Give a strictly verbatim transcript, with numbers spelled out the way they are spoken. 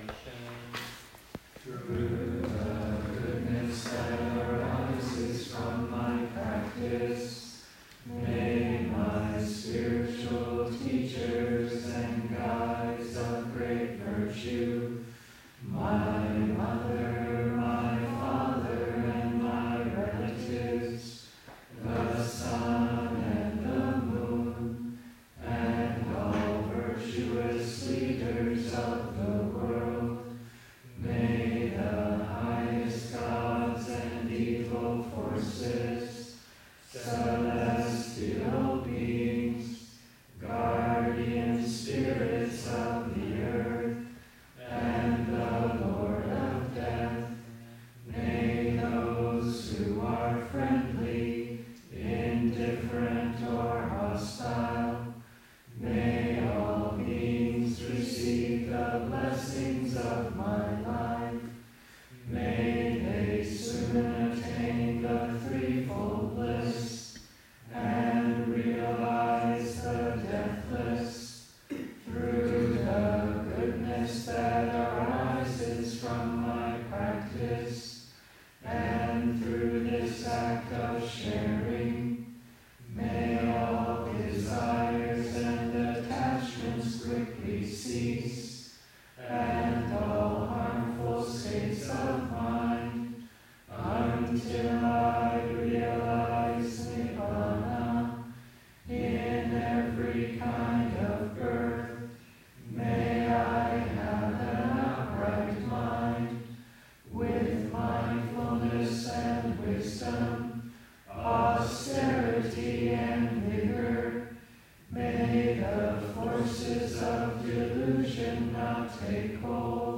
Through the goodness that arises from my practice, may my spiritual teachers and guides of great virtue, my mother, my father, and my relatives, the sun and the moon, and all virtuous leaders of the world, may the highest gods and evil forces, celestial beings, guardian spirits of the earth, and the Lord of death, may those who are friendly, indifferent, or hostile, may all beings receive the blessings of my life. May they soon attain the threefold bliss and realize the deathless. Through the goodness that arises from my practice, and through this act of sharing, may all desires and attachments quickly cease, and all harmful states of mind, until I realize Nibbana in every kind of birth. May I have an upright mind, with mindfulness and wisdom, austerity and vigor. May the forces of delusion not take hold.